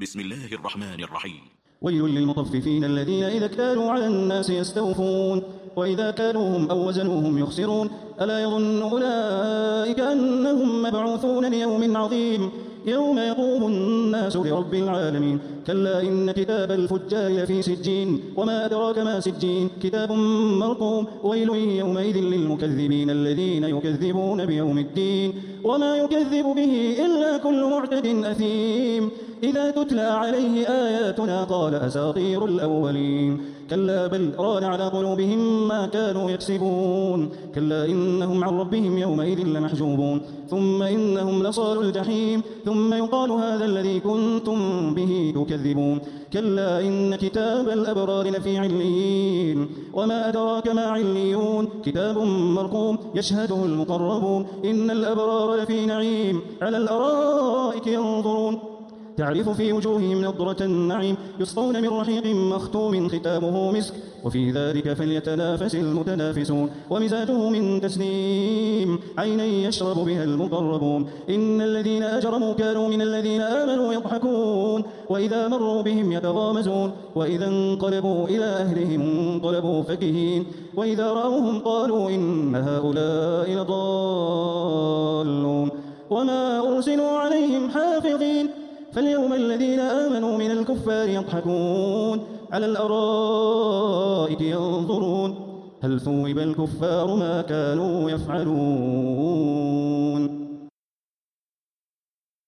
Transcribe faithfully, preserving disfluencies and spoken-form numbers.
بسم الله الرحمن الرحيم. ويل للمطففين الذين إذا اكتالوا على الناس يستوفون وإذا كالوهم أو وزنوهم يخسرون ألا يظن أولئك أنهم مبعوثون ليوم عظيم يوم يقوم الناس لرب العالمين كلا إن كتاب الفجار لفي سجين وما أدراك ما سجين كتاب مرقوم ويل يومئذ للمكذبين الذين يكذبون بيوم الدين وما يكذب به إلا كل معتد أثيم إذا تتلى عليه آياتنا قال أساطير الأولين كلا بل ران على قلوبهم ما كانوا يكسبون كلا إنهم عن ربهم يومئذ لمحجوبون ثم إنهم لصالوا الجحيم ثم يقال هذا الذي كنتم به تكذبون كلا إن كتاب الأبرار لفي عليين وما أدراك ما عليون كتاب مرقوم يشهده المقربون إن الأبرار لفي نعيم على الأرائك ينظرون تعرف في وجوههم نضرة النعيم يسقون من رحيق مختوم ختامه مسك وفي ذلك فليتنافس المتنافسون ومزاجه من تسنيم عينا يشرب بها المقربون إن الذين أجرموا كانوا من الذين آمنوا يضحكون وإذا مروا بهم يتغامزون وإذا انقلبوا إلى أهلهم انقلبوا فكهين وإذا رأوهم قالوا إن هؤلاء لضالون وما أرسلوا عليهم حافظين فاليوم الذين آمنوا من الكفار يضحكون على الأرائك ينظرون هل ثوب الكفار ما كانوا يفعلون.